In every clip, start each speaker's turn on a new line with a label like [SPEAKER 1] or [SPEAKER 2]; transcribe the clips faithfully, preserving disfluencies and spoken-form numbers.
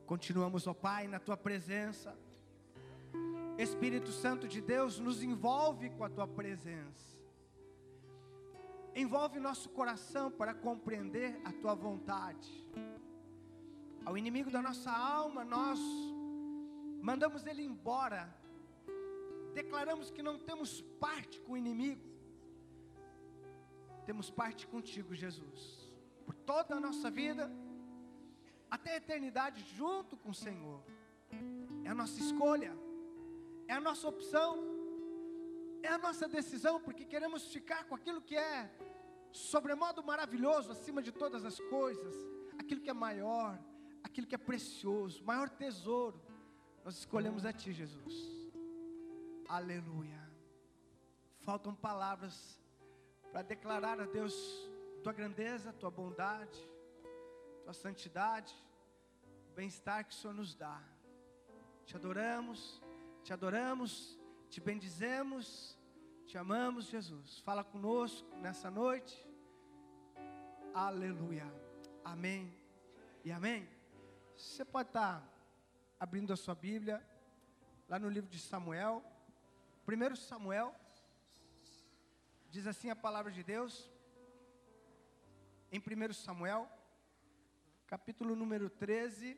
[SPEAKER 1] Continuamos, ó Pai, na Tua presença. Espírito Santo de Deus, nos envolve com a Tua presença. Envolve nosso coração para compreender a Tua vontade. Ao inimigo da nossa alma, nós mandamos ele embora. Declaramos que não temos parte com o inimigo. Temos parte contigo, Jesus. Por toda a nossa vida, até a eternidade junto com o Senhor. É a nossa escolha, é a nossa opção, é a nossa decisão, porque queremos ficar com aquilo que é sobremodo maravilhoso, acima de todas as coisas, aquilo que é maior, aquilo que é precioso, maior tesouro. Nós escolhemos a Ti, Jesus. Aleluia. Faltam palavras para declarar a Deus Tua grandeza, Tua bondade, Tua santidade, o bem-estar que o Senhor nos dá. Te adoramos, Te adoramos, Te bendizemos, Te amamos, Jesus. Fala conosco nessa noite. Aleluia. Amém e amém. Você pode estar abrindo a sua Bíblia lá no livro de Samuel. Primeiro Samuel, diz assim a palavra de Deus, em primeiro Samuel, capítulo número treze,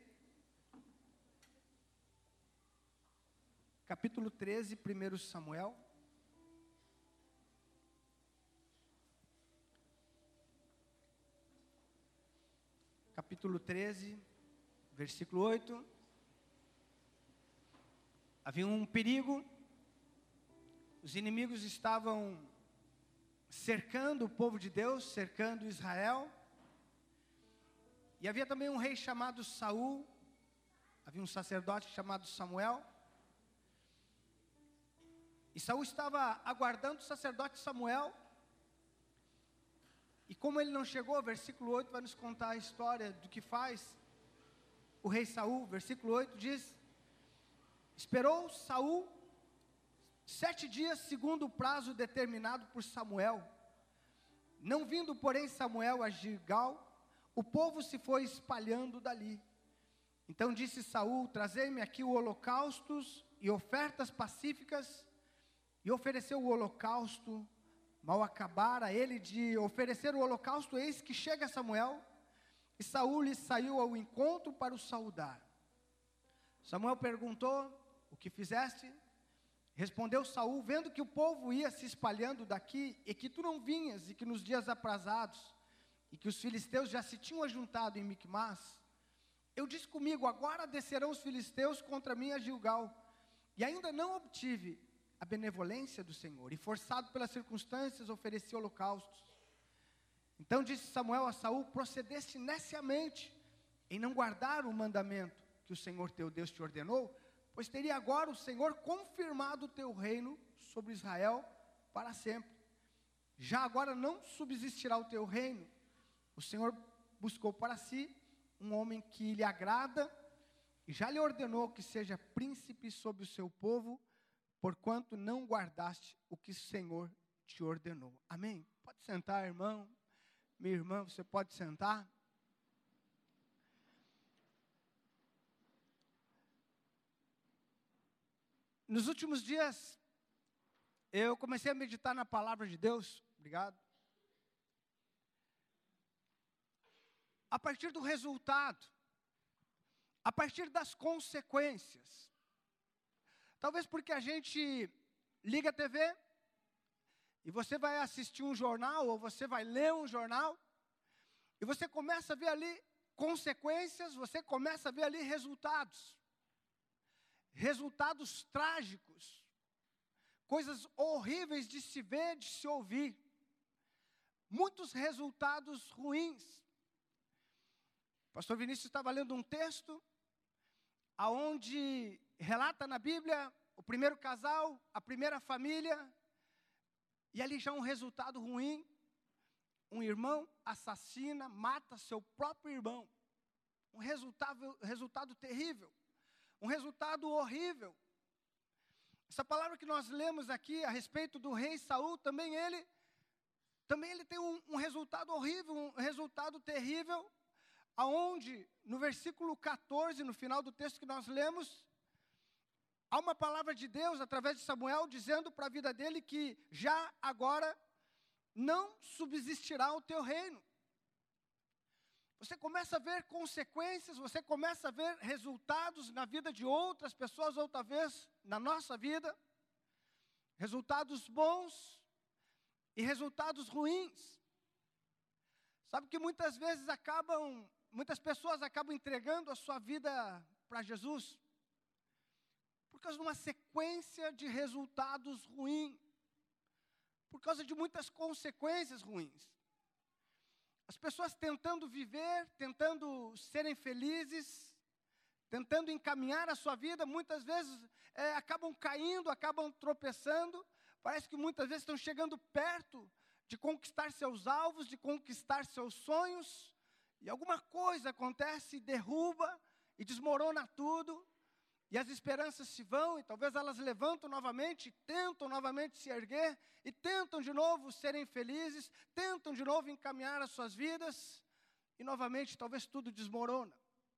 [SPEAKER 1] capítulo treze, primeiro Samuel, capítulo treze, versículo oito, havia um perigo, os inimigos estavam cercando o povo de Deus, cercando Israel, e havia também um rei chamado Saul, havia um sacerdote chamado Samuel, e Saul estava aguardando o sacerdote Samuel, e como ele não chegou, versículo oito vai nos contar a história do que faz o rei Saul. Versículo oito diz: esperou Saul sete dias segundo o prazo determinado por Samuel. Não vindo, porém, Samuel a Gilgal, o povo se foi espalhando dali. Então disse Saul: trazei-me aqui o holocaustos e ofertas pacíficas. E ofereceu o holocausto. Mal acabara ele de oferecer o holocausto, eis que chega Samuel, e Saul lhe saiu ao encontro para o saudar. Samuel perguntou: o que fizeste? Respondeu Saul: vendo que o povo ia se espalhando daqui, e que tu não vinhas, e que nos dias aprazados, e que os filisteus já se tinham ajuntado em Micmás, eu disse comigo: agora descerão os filisteus contra mim a Gilgal, e ainda não obtive a benevolência do Senhor, e forçado pelas circunstâncias, ofereci holocaustos. Então disse Samuel a Saul: procedeste neciamente em não guardar o mandamento que o Senhor teu Deus te ordenou, pois teria agora o Senhor confirmado o teu reino sobre Israel para sempre. Já agora não subsistirá o teu reino. O Senhor buscou para si um homem que lhe agrada, e já lhe ordenou que seja príncipe sobre o seu povo, porquanto não guardaste o que o Senhor te ordenou. Amém? Pode sentar, irmão. Minha irmã, você pode sentar. Nos últimos dias, eu comecei a meditar na palavra de Deus. Obrigado. A partir do resultado, a partir das consequências. Talvez porque a gente liga a T V, e você vai assistir um jornal, ou você vai ler um jornal, e você começa a ver ali consequências, você começa a ver ali resultados. Resultados trágicos, coisas horríveis de se ver, de se ouvir, muitos resultados ruins. O pastor Vinícius estava lendo um texto, aonde relata na Bíblia o primeiro casal, a primeira família, e ali já um resultado ruim. Um irmão assassina, mata seu próprio irmão, um resultado, resultado terrível. Um resultado horrível. Essa palavra que nós lemos aqui a respeito do rei Saul, também ele, também ele tem um, um resultado horrível, um resultado terrível, aonde no versículo quatorze, no final do texto que nós lemos, há uma palavra de Deus através de Samuel dizendo para a vida dele que já agora não subsistirá o teu reino. Você começa a ver consequências, você começa a ver resultados na vida de outras pessoas, ou talvez na nossa vida, resultados bons e resultados ruins. Sabe que muitas vezes acabam, muitas pessoas acabam entregando a sua vida para Jesus por causa de uma sequência de resultados ruins, por causa de muitas consequências ruins. As pessoas tentando viver, tentando serem felizes, tentando encaminhar a sua vida, muitas vezes é, acabam caindo, acabam tropeçando. Parece que muitas vezes estão chegando perto de conquistar seus alvos, de conquistar seus sonhos, e alguma coisa acontece, derruba e desmorona tudo, e as esperanças se vão, e talvez elas levantam novamente, tentam novamente se erguer, e tentam de novo serem felizes, tentam de novo encaminhar as suas vidas, e novamente talvez tudo desmorona.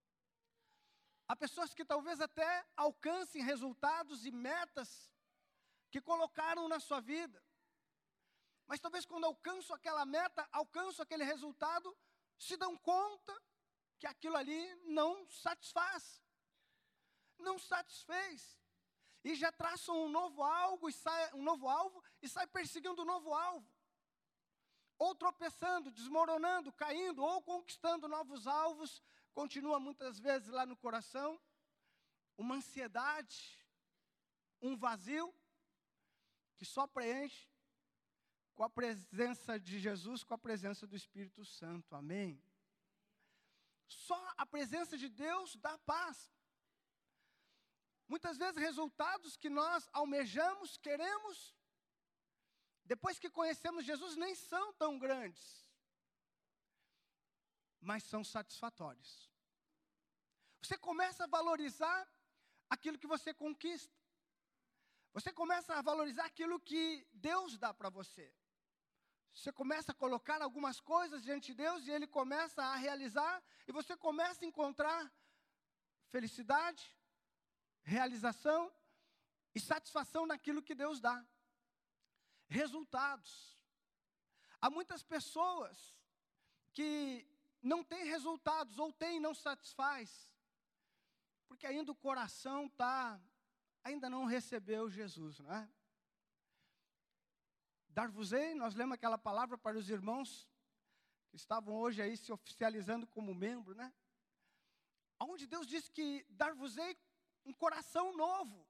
[SPEAKER 1] Há pessoas que talvez até alcancem resultados e metas que colocaram na sua vida, mas talvez quando alcançam aquela meta, alcançam aquele resultado, se dão conta que aquilo ali não satisfaz. Não satisfez, e já traçam um novo alvo, e sai, um novo alvo, e sai perseguindo um novo alvo, ou tropeçando, desmoronando, caindo, ou conquistando novos alvos, continua muitas vezes lá no coração, uma ansiedade, um vazio, que só preenche com a presença de Jesus, com a presença do Espírito Santo, amém? Só a presença de Deus dá paz. Muitas vezes resultados que nós almejamos, queremos, depois que conhecemos Jesus, nem são tão grandes, mas são satisfatórios. Você começa a valorizar aquilo que você conquista. Você começa a valorizar aquilo que Deus dá para você. Você começa a colocar algumas coisas diante de Deus e Ele começa a realizar, e você começa a encontrar felicidade, realização e satisfação naquilo que Deus dá. Resultados. Há muitas pessoas que não têm resultados, ou têm e não satisfaz, porque ainda o coração tá, ainda não recebeu Jesus, não é? Dar-vos-ei, nós lemos aquela palavra para os irmãos que estavam hoje aí se oficializando como membro, né? Onde Deus diz que dar-vos-ei um coração novo.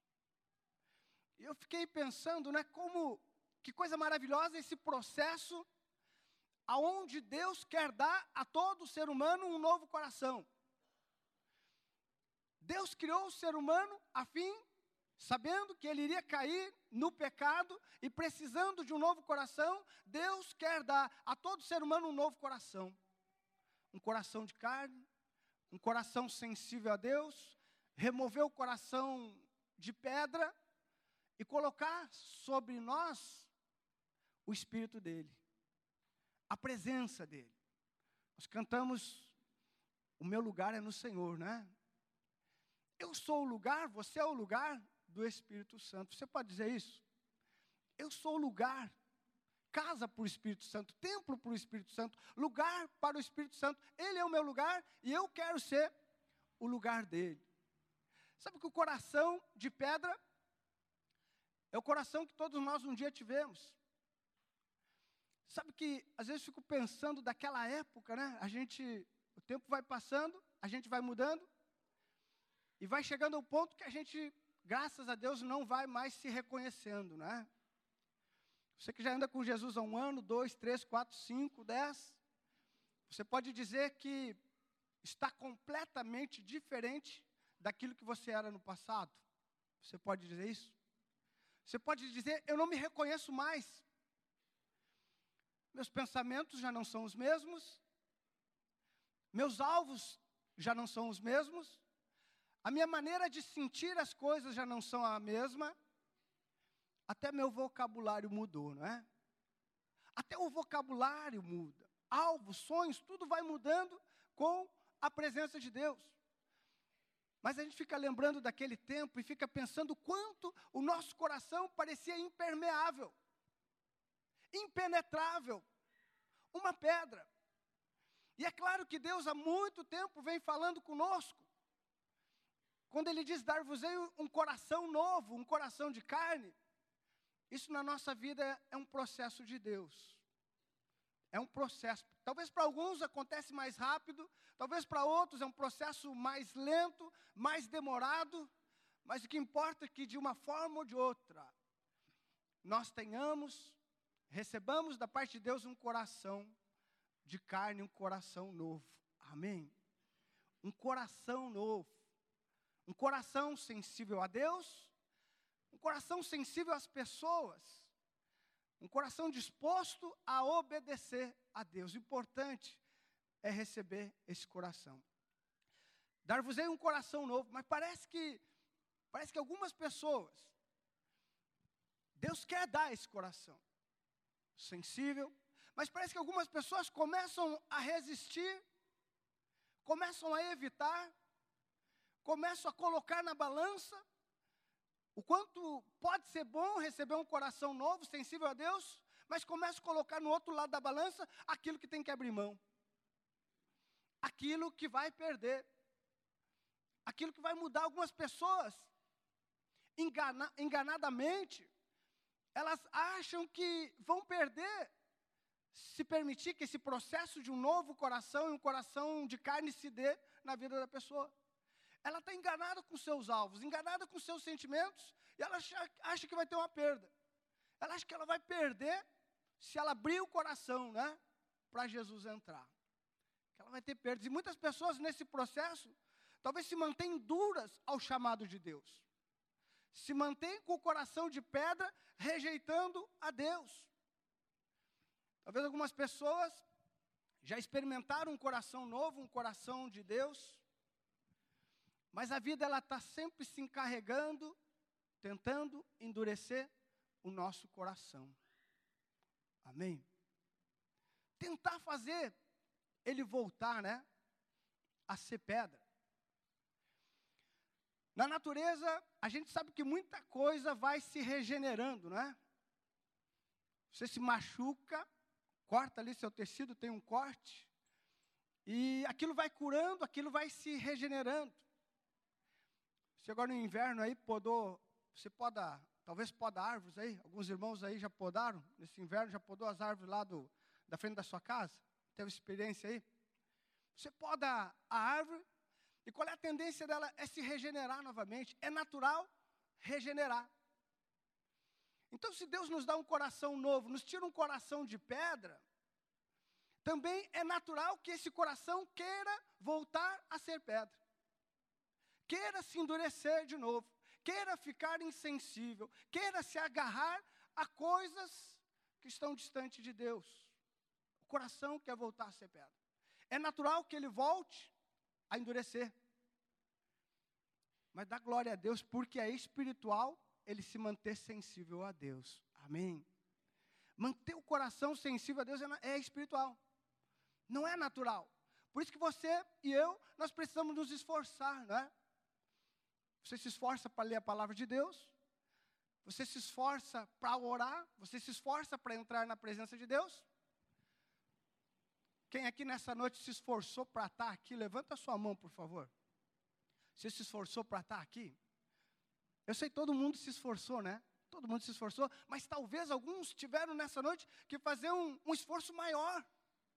[SPEAKER 1] E eu fiquei pensando, né, como, que coisa maravilhosa esse processo, aonde Deus quer dar a todo ser humano um novo coração. Deus criou o ser humano a fim, sabendo que ele iria cair no pecado e precisando de um novo coração, Deus quer dar a todo ser humano um novo coração. Um coração de carne, um coração sensível a Deus, remover o coração de pedra e colocar sobre nós o Espírito dele, a presença dele. Nós cantamos, o meu lugar é no Senhor, né? Eu sou o lugar, você é o lugar do Espírito Santo. Você pode dizer isso? Eu sou o lugar, casa para o Espírito Santo, templo para o Espírito Santo, lugar para o Espírito Santo. Ele é o meu lugar e eu quero ser o lugar dele. Sabe que o coração de pedra é o coração que todos nós um dia tivemos. Sabe que às vezes eu fico pensando daquela época, né? A gente, o tempo vai passando, a gente vai mudando, e vai chegando ao ponto que a gente, graças a Deus, não vai mais se reconhecendo, né? Você que já anda com Jesus há um ano, dois, três, quatro, cinco, dez, você pode dizer que está completamente diferente daquilo que você era no passado. Você pode dizer isso? Você pode dizer, eu não me reconheço mais. Meus pensamentos já não são os mesmos. Meus alvos já não são os mesmos. A minha maneira de sentir as coisas já não são a mesma. Até meu vocabulário mudou, não é? Até o vocabulário muda. Alvos, sonhos, tudo vai mudando, com a presença de Deus. Mas a gente fica lembrando daquele tempo e fica pensando o quanto o nosso coração parecia impermeável, impenetrável, uma pedra. E é claro que Deus há muito tempo vem falando conosco. Quando Ele diz, dar-vos-ei um coração novo, um coração de carne, isso na nossa vida é um processo de Deus. É um processo. Talvez para alguns acontece mais rápido, talvez para outros é um processo mais lento, mais demorado, mas o que importa é que de uma forma ou de outra, nós tenhamos, recebamos da parte de Deus um coração de carne, um coração novo. Amém? Um coração novo. Um coração sensível a Deus, um coração sensível às pessoas, um coração disposto a obedecer a Deus. O importante é receber esse coração. Dar-vos-ei um coração novo, mas parece que, parece que algumas pessoas, Deus quer dar esse coração sensível, mas parece que algumas pessoas começam a resistir, começam a evitar, começam a colocar na balança o quanto pode ser bom receber um coração novo, sensível a Deus, mas começam a colocar no outro lado da balança aquilo que tem que abrir mão, aquilo que vai perder, aquilo que vai mudar. Algumas pessoas, engana, enganadamente, elas acham que vão perder se permitir que esse processo de um novo coração e um coração de carne se dê na vida da pessoa. Ela está enganada com seus alvos, enganada com seus sentimentos, e ela acha, acha que vai ter uma perda. Ela acha que ela vai perder se ela abrir o coração, né, para Jesus entrar. Que ela vai ter perdas. E muitas pessoas nesse processo, talvez se mantêm duras ao chamado de Deus. Se mantêm com o coração de pedra, rejeitando a Deus. Talvez algumas pessoas já experimentaram um coração novo, um coração de Deus, mas a vida ela está sempre se encarregando, tentando endurecer o nosso coração. Amém? Tentar fazer ele voltar, né, a ser pedra. Na natureza, a gente sabe que muita coisa vai se regenerando, né? Você se machuca, corta ali seu tecido, tem um corte, e aquilo vai curando, aquilo vai se regenerando. Você agora no inverno aí podou, você poda, talvez poda árvores aí, alguns irmãos aí já podaram, nesse inverno já podou as árvores lá do, da frente da sua casa, teve experiência aí? Você poda a árvore, e qual é a tendência dela? É se regenerar novamente, é natural regenerar. Então, se Deus nos dá um coração novo, nos tira um coração de pedra, também é natural que esse coração queira voltar a ser pedra. Queira se endurecer de novo, queira ficar insensível, queira se agarrar a coisas que estão distantes de Deus. O coração quer voltar a ser pedra. É natural que ele volte a endurecer. Mas dá glória a Deus, porque é espiritual ele se manter sensível a Deus. Amém? Manter o coração sensível a Deus é, é espiritual. Não é natural. Por isso que você e eu, nós precisamos nos esforçar, não é? Você se esforça para ler a palavra de Deus, você se esforça para orar, você se esforça para entrar na presença de Deus. Quem aqui nessa noite se esforçou para estar aqui, levanta a sua mão, por favor. Você se esforçou para estar aqui? Eu sei que todo mundo se esforçou, né? Todo mundo se esforçou, mas talvez alguns tiveram nessa noite que fazer um, um esforço maior.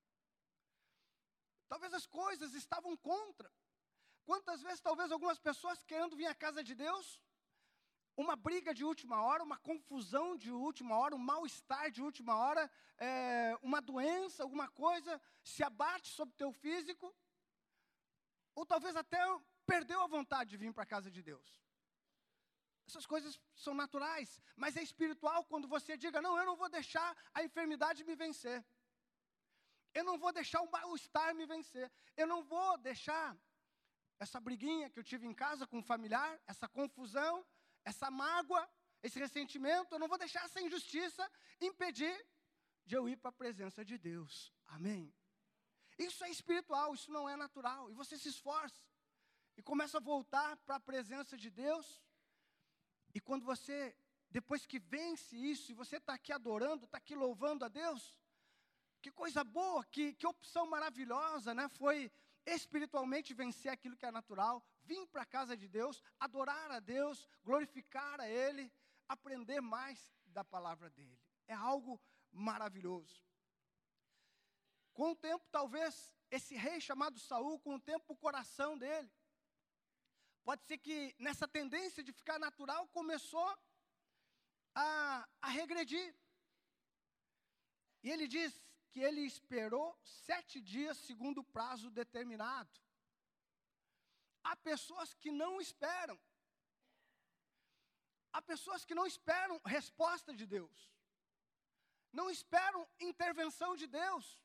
[SPEAKER 1] Talvez as coisas estavam contra. Quantas vezes, talvez, algumas pessoas querendo vir à casa de Deus, uma briga de última hora, uma confusão de última hora, um mal-estar de última hora, é, uma doença, alguma coisa, se abate sobre o teu físico, ou talvez até perdeu a vontade de vir para a casa de Deus. Essas coisas são naturais, mas é espiritual quando você diga, não, eu não vou deixar a enfermidade me vencer. Eu não vou deixar o mal-estar me vencer. Eu não vou deixar essa briguinha que eu tive em casa com um familiar, essa confusão, essa mágoa, esse ressentimento, eu não vou deixar essa injustiça impedir de eu ir para a presença de Deus. Amém? Isso é espiritual, isso não é natural. E você se esforça e começa a voltar para a presença de Deus. E quando você, depois que vence isso, e você está aqui adorando, está aqui louvando a Deus, que coisa boa, que, que opção maravilhosa, né? Foi espiritualmente vencer aquilo que é natural, vir para a casa de Deus, adorar a Deus, glorificar a Ele, aprender mais da palavra dEle. É algo maravilhoso. Com o tempo, talvez, esse rei chamado Saul, com o tempo, o coração dele, pode ser que nessa tendência de ficar natural, começou a, a regredir. E ele diz que ele esperou sete dias segundo o prazo determinado. Há pessoas que não esperam. Há pessoas que não esperam resposta de Deus. Não esperam intervenção de Deus.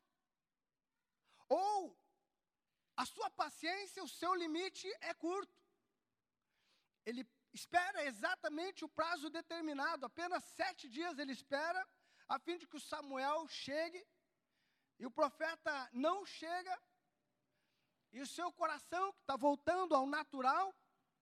[SPEAKER 1] Ou a sua paciência, o seu limite é curto. Ele espera exatamente o prazo determinado. Apenas sete dias ele espera, a fim de que o Samuel chegue. E o profeta não chega. E o seu coração, que está voltando ao natural,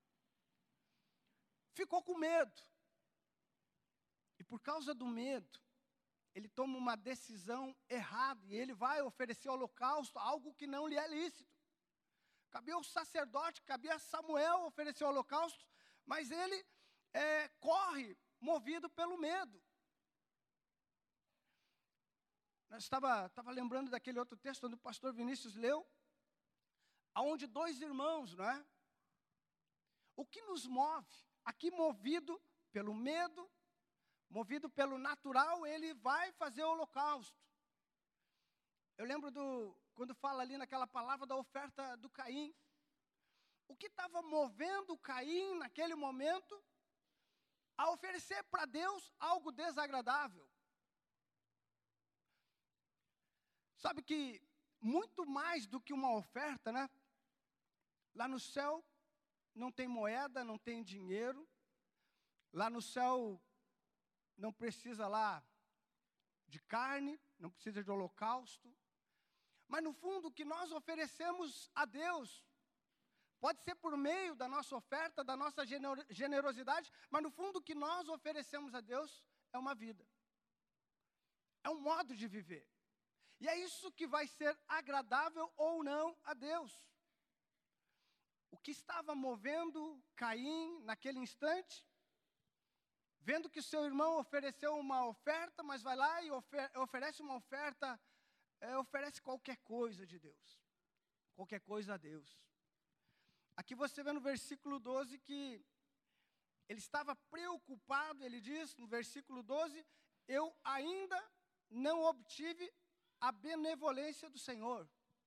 [SPEAKER 1] ficou com medo. E por causa do medo, ele toma uma decisão errada. E ele vai oferecer holocausto, algo que não lhe é lícito. Cabia ao sacerdote, cabia a Samuel oferecer o holocausto, mas ele é, corre movido pelo medo. Eu estava, estava lembrando daquele outro texto onde o pastor Vinícius leu, aonde dois irmãos, não é? O que nos move? Aqui movido pelo medo, movido pelo natural, ele vai fazer o holocausto. Eu lembro do, quando fala ali naquela palavra da oferta do Caim. O que estava movendo Caim naquele momento a oferecer para Deus algo desagradável? Sabe que muito mais do que uma oferta, né? Lá no céu não tem moeda, não tem dinheiro. Lá no céu não precisa lá de carne, não precisa de holocausto. Mas no fundo o que nós oferecemos a Deus pode ser por meio da nossa oferta, da nossa generosidade, mas no fundo o que nós oferecemos a Deus é uma vida. É um modo de viver. E é isso que vai ser agradável ou não a Deus. O que estava movendo Caim naquele instante, vendo que seu irmão ofereceu uma oferta, mas vai lá e ofer- oferece uma oferta, é, oferece qualquer coisa de Deus. Qualquer coisa a Deus. Aqui você vê no versículo doze que ele estava preocupado, ele diz no versículo doze, eu ainda não obtive a benevolência do Senhor.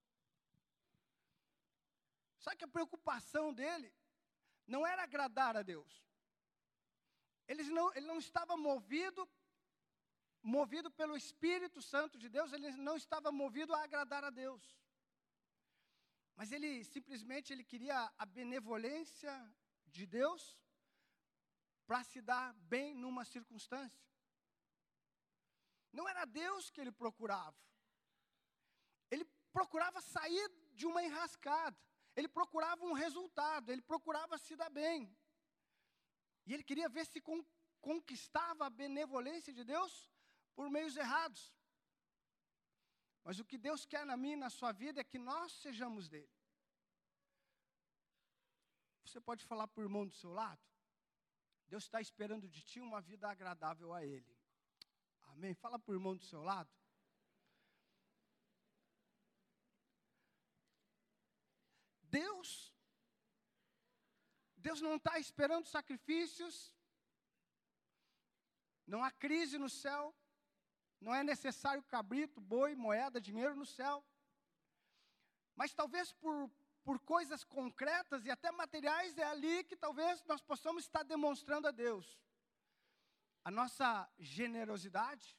[SPEAKER 1] Sabe que a preocupação dele não era agradar a Deus. Ele não, ele não estava movido, movido pelo Espírito Santo de Deus, ele não estava movido a agradar a Deus. Mas ele simplesmente ele queria a benevolência de Deus para se dar bem numa circunstância. Não era Deus que ele procurava. Ele procurava sair de uma enrascada. Ele procurava um resultado, ele procurava se dar bem. E ele queria ver se con- conquistava a benevolência de Deus por meios errados. Mas o que Deus quer na minha e na sua vida é que nós sejamos dele. Você pode falar para o irmão do seu lado? Deus está esperando de ti uma vida agradável a ele. Amém? Fala para o irmão do seu lado. Deus, Deus não está esperando sacrifícios, não há crise no céu, não é necessário cabrito, boi, moeda, dinheiro no céu, mas talvez por, por coisas concretas e até materiais, é ali que talvez nós possamos estar demonstrando a Deus a nossa generosidade,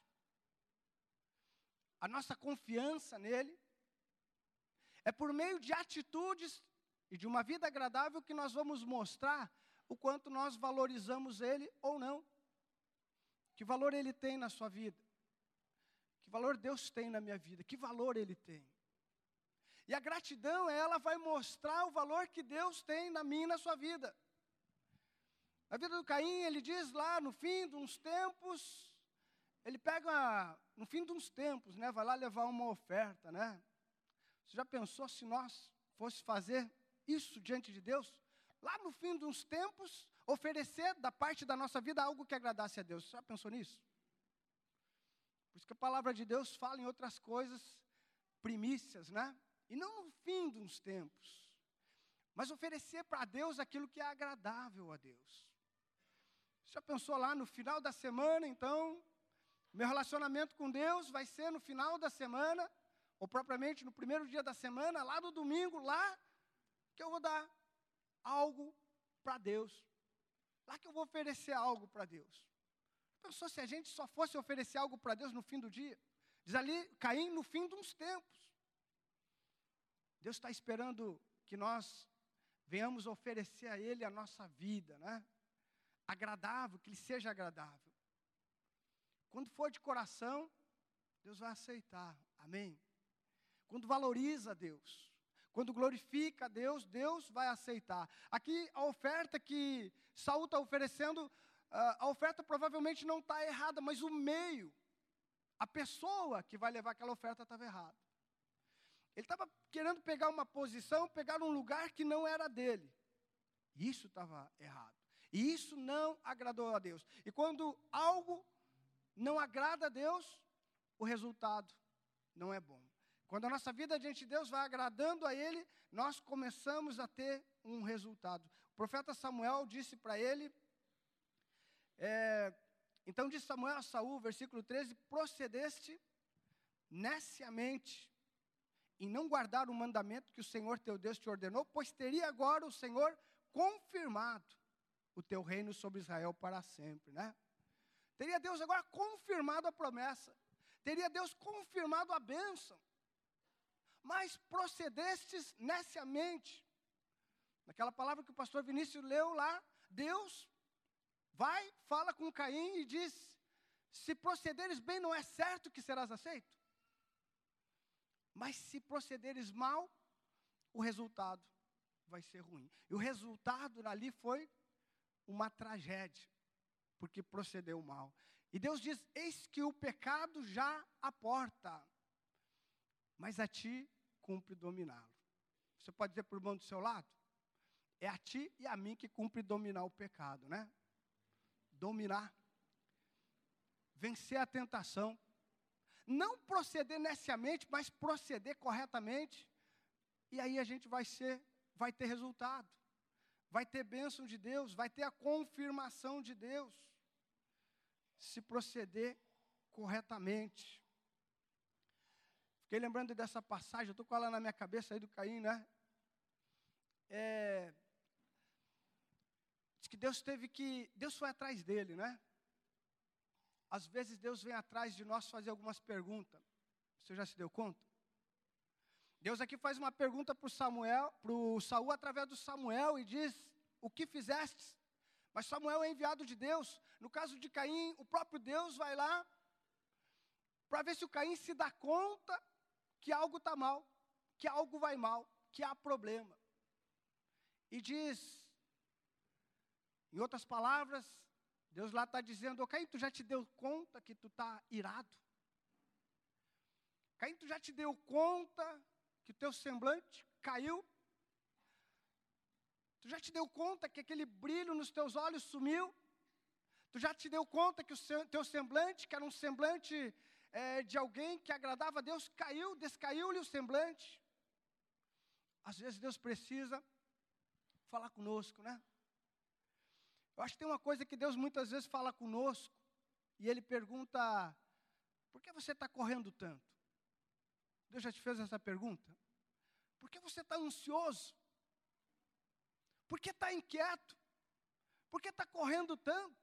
[SPEAKER 1] a nossa confiança nele. É por meio de atitudes e de uma vida agradável que nós vamos mostrar o quanto nós valorizamos ele ou não. Que valor ele tem na sua vida. Que valor Deus tem na minha vida. Que valor ele tem. E a gratidão, ela vai mostrar o valor que Deus tem na minha e na sua vida. Na vida do Caim, ele diz lá, no fim de uns tempos, ele pega, no fim de uns tempos, né, vai lá levar uma oferta, né? Você já pensou se nós fosse fazer isso diante de Deus? Lá no fim de uns tempos, oferecer da parte da nossa vida algo que agradasse a Deus. Você já pensou nisso? Por isso que a palavra de Deus fala em outras coisas, primícias, né? E não no fim de uns tempos, mas oferecer para Deus aquilo que é agradável a Deus. Você já pensou lá no final da semana, então, meu relacionamento com Deus vai ser no final da semana, ou propriamente no primeiro dia da semana, lá no domingo, lá que eu vou dar algo para Deus. Lá que eu vou oferecer algo para Deus. Pensou se a gente só fosse oferecer algo para Deus no fim do dia? Diz ali, Caim, no fim de uns tempos. Deus está esperando que nós venhamos oferecer a Ele a nossa vida, né? Agradável, que Ele seja agradável. Quando for de coração, Deus vai aceitar, amém? Quando valoriza a Deus, quando glorifica a Deus, Deus vai aceitar. Aqui a oferta que Saul está oferecendo, a oferta provavelmente não está errada, mas o meio, a pessoa que vai levar aquela oferta estava errada. Ele estava querendo pegar uma posição, pegar um lugar que não era dele. Isso estava errado. E isso não agradou a Deus. E quando algo não agrada a Deus, o resultado não é bom. Quando a nossa vida diante de Deus vai agradando a Ele, nós começamos a ter um resultado. O profeta Samuel disse para ele, é, então disse Samuel a Saul, versículo treze, procedeste neciamente em não guardar o mandamento que o Senhor teu Deus te ordenou, pois teria agora o Senhor confirmado o teu reino sobre Israel para sempre, né? Teria Deus agora confirmado a promessa, teria Deus confirmado a bênção, mas procedestes neciamente. Naquela palavra que o pastor Vinícius leu lá, Deus vai, fala com Caim e diz, se procederes bem, não é certo que serás aceito? Mas se procederes mal, o resultado vai ser ruim. E o resultado ali foi uma tragédia, porque procedeu mal. E Deus diz, eis que o pecado já à porta, mas a ti cumpre dominá-lo. Você pode dizer para o irmão do seu lado? É a ti e a mim que cumpre dominar o pecado, né? Dominar. Vencer a tentação. Não proceder neciamente, mas proceder corretamente. E aí a gente vai ser, vai ter resultado. Vai ter bênção de Deus, vai ter a confirmação de Deus. Se proceder corretamente. Fiquei lembrando dessa passagem, eu estou com ela na minha cabeça aí do Caim, né? É, diz que Deus teve que, Deus foi atrás dele, né? Às vezes Deus vem atrás de nós fazer algumas perguntas. Você já se deu conta? Deus aqui faz uma pergunta para o Samuel, para o Saul através do Samuel e diz, o que fizeste? Mas Samuel é enviado de Deus. No caso de Caim, o próprio Deus vai lá para ver se o Caim se dá conta que algo está mal, que algo vai mal, que há problema. E diz, em outras palavras, Deus lá está dizendo, ô Caim, tu já te deu conta que tu está irado? Caim, tu já te deu conta que o teu semblante caiu? Tu já te deu conta que aquele brilho nos teus olhos sumiu? Tu já te deu conta que o seu, teu semblante, que era um semblante é, de alguém que agradava a Deus, caiu, descaiu-lhe o semblante? Às vezes Deus precisa falar conosco, né? Eu acho que tem uma coisa que Deus muitas vezes fala conosco, e Ele pergunta, por que você está correndo tanto? Deus já te fez essa pergunta? Por que você está ansioso? Por que está inquieto? Por que está correndo tanto?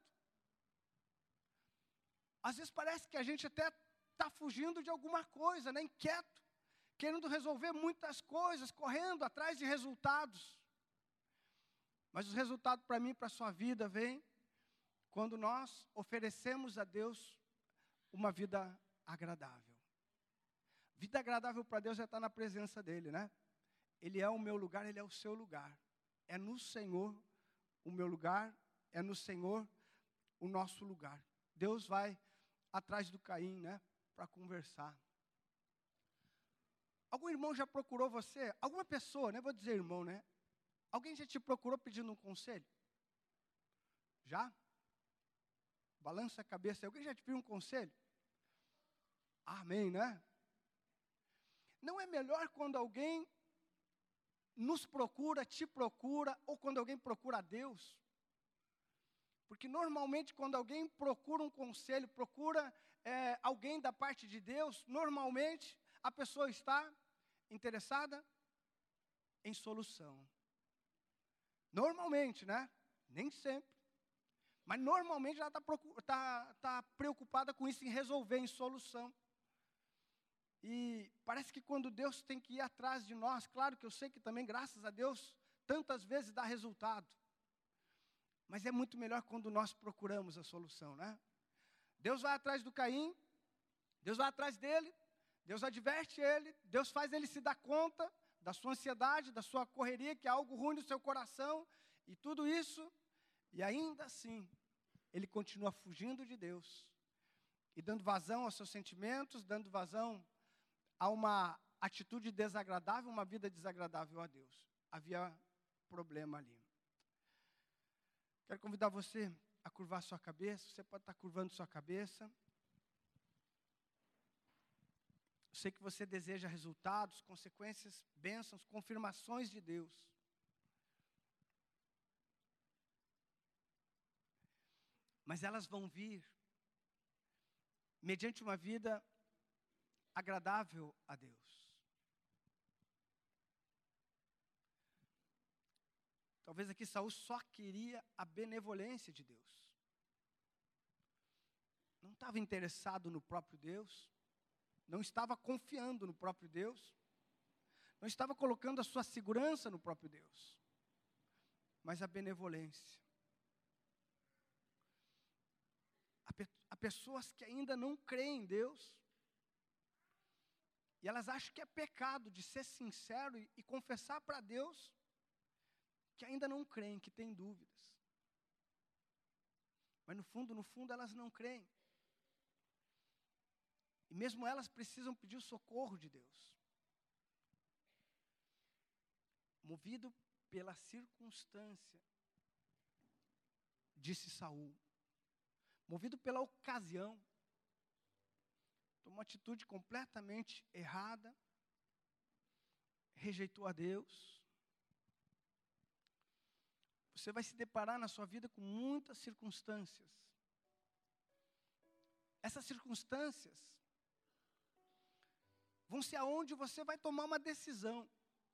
[SPEAKER 1] Às vezes parece que a gente até está fugindo de alguma coisa, né? Inquieto, querendo resolver muitas coisas, correndo atrás de resultados. Mas os resultados para mim e para a sua vida vêm quando nós oferecemos a Deus uma vida agradável. Vida agradável para Deus é estar na presença dEle, né? Ele é o meu lugar, Ele é o seu lugar. É no Senhor o meu lugar, é no Senhor o nosso lugar. Deus vai atrás do Caim, né? Para conversar. Algum irmão já procurou você? Alguma pessoa, né? Vou dizer irmão, né? Alguém já te procurou pedindo um conselho? Já? Balança a cabeça. Alguém já te pediu um conselho? Amém, né? Não é melhor quando alguém nos procura, te procura, ou quando alguém procura a Deus? Porque normalmente quando alguém procura um conselho, procura é, alguém da parte de Deus, normalmente a pessoa está interessada em solução. Normalmente, né? Nem sempre. Mas normalmente ela está tá, tá preocupada com isso, em resolver, em solução. E parece que quando Deus tem que ir atrás de nós, claro que eu sei que também, graças a Deus, tantas vezes dá resultado. Mas é muito melhor quando nós procuramos a solução, né? Deus vai atrás do Caim, Deus vai atrás dele, Deus adverte ele, Deus faz ele se dar conta da sua ansiedade, da sua correria, que é algo ruim no seu coração, e tudo isso, e ainda assim, ele continua fugindo de Deus, e dando vazão aos seus sentimentos, dando vazão a uma atitude desagradável, uma vida desagradável a Deus. Havia problema ali. Quero convidar você a curvar sua cabeça. Você pode estar curvando sua cabeça. Eu sei que você deseja resultados, consequências, bênçãos, confirmações de Deus. Mas elas vão vir mediante uma vida agradável a Deus. Talvez aqui Saul só queria a benevolência de Deus. Não estava interessado no próprio Deus. Não estava confiando no próprio Deus. Não estava colocando a sua segurança no próprio Deus. Mas a benevolência. Há, pe- há pessoas que ainda não creem em Deus. E elas acham que é pecado de ser sincero e, e confessar para Deus que ainda não creem, que têm dúvidas. Mas no fundo, no fundo, elas não creem. E mesmo elas precisam pedir o socorro de Deus. Movido pela circunstância, disse Saul. Movido pela ocasião. Tomou uma atitude completamente errada. Rejeitou a Deus. Você vai se deparar na sua vida com muitas circunstâncias. Essas circunstâncias vão ser aonde você vai tomar uma decisão.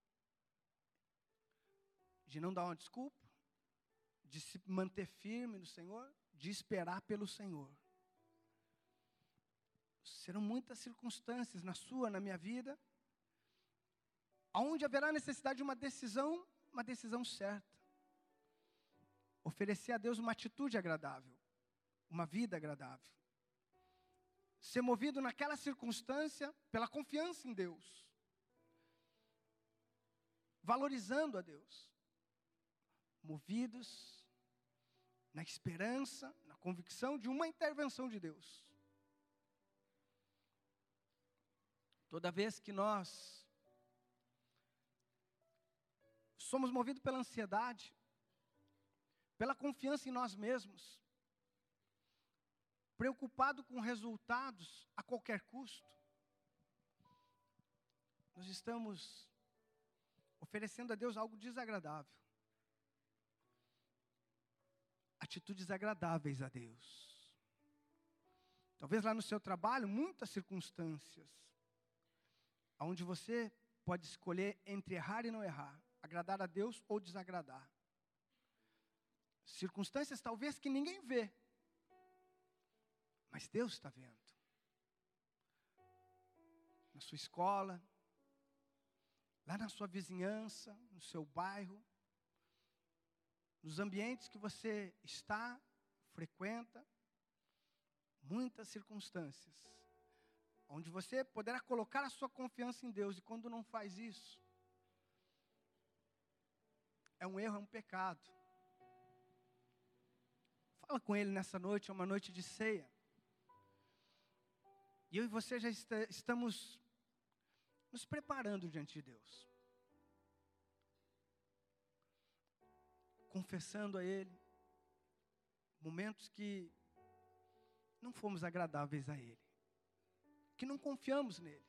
[SPEAKER 1] De não dar uma desculpa, de se manter firme no Senhor, de esperar pelo Senhor. Serão muitas circunstâncias na sua, na minha vida, aonde haverá necessidade de uma decisão, uma decisão certa. Oferecer a Deus uma atitude agradável, uma vida agradável. Ser movido naquela circunstância pela confiança em Deus. Valorizando a Deus. Movidos na esperança, na convicção de uma intervenção de Deus. Toda vez que nós somos movidos pela ansiedade, pela confiança em nós mesmos, preocupado com resultados a qualquer custo, nós estamos oferecendo a Deus algo desagradável. Atitudes agradáveis a Deus. Talvez lá no seu trabalho, muitas circunstâncias, onde você pode escolher entre errar e não errar, agradar a Deus ou desagradar. Circunstâncias talvez que ninguém vê, mas Deus está vendo. Na sua escola, lá na sua vizinhança, no seu bairro, nos ambientes que você está, frequenta, muitas circunstâncias onde você poderá colocar a sua confiança em Deus, e quando não faz isso, é um erro, é um pecado. Fala com Ele nessa noite, é uma noite de ceia. E eu e você já está, estamos nos preparando diante de Deus. Confessando a Ele momentos que não fomos agradáveis a Ele, que não confiamos nele.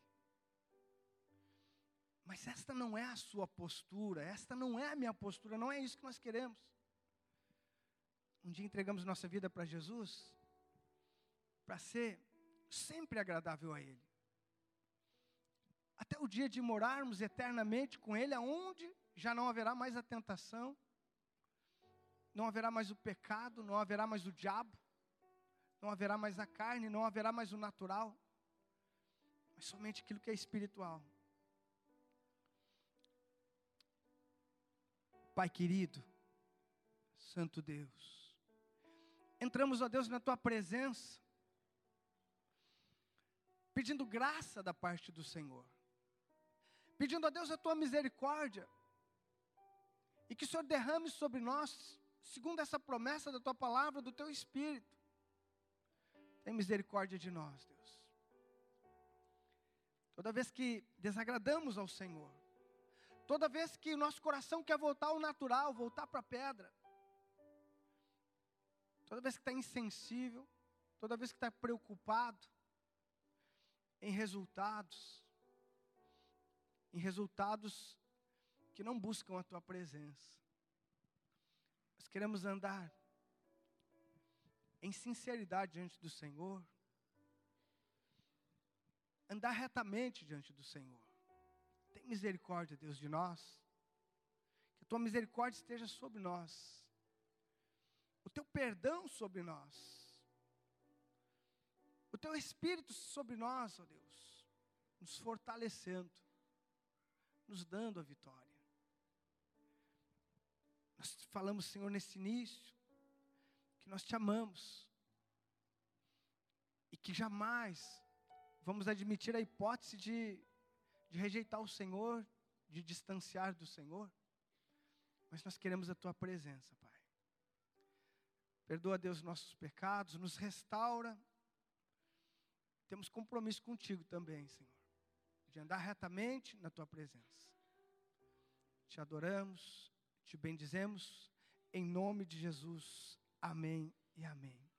[SPEAKER 1] Mas esta não é a sua postura, esta não é a minha postura, não é isso que nós queremos. Um dia entregamos nossa vida para Jesus, para ser sempre agradável a Ele. Até o dia de morarmos eternamente com Ele, aonde já não haverá mais a tentação, não haverá mais o pecado, não haverá mais o diabo, não haverá mais a carne, não haverá mais o natural, mas somente aquilo que é espiritual. Pai querido, Santo Deus, entramos, ó Deus, na Tua presença, pedindo graça da parte do Senhor, pedindo a Deus a Tua misericórdia, e que o Senhor derrame sobre nós, segundo essa promessa da Tua palavra, do Teu Espírito. Tem misericórdia de nós, Deus. Toda vez que desagradamos ao Senhor, toda vez que o nosso coração quer voltar ao natural, voltar para a pedra, toda vez que está insensível, toda vez que está preocupado em resultados, em resultados que não buscam a Tua presença. Nós queremos andar em sinceridade diante do Senhor, andar retamente diante do Senhor. Tem misericórdia, Deus, de nós, que a Tua misericórdia esteja sobre nós, o Teu perdão sobre nós, o Teu Espírito sobre nós, ó Deus, nos fortalecendo, nos dando a vitória. Nós falamos, Senhor, nesse início, que nós Te amamos, e que jamais vamos admitir a hipótese de, de rejeitar o Senhor, de distanciar do Senhor, mas nós queremos a Tua presença, Pai. Perdoa, Deus, nossos pecados, nos restaura. Temos compromisso contigo também, Senhor, de andar retamente na Tua presença. Te adoramos, Te bendizemos, em nome de Jesus. Amém e amém.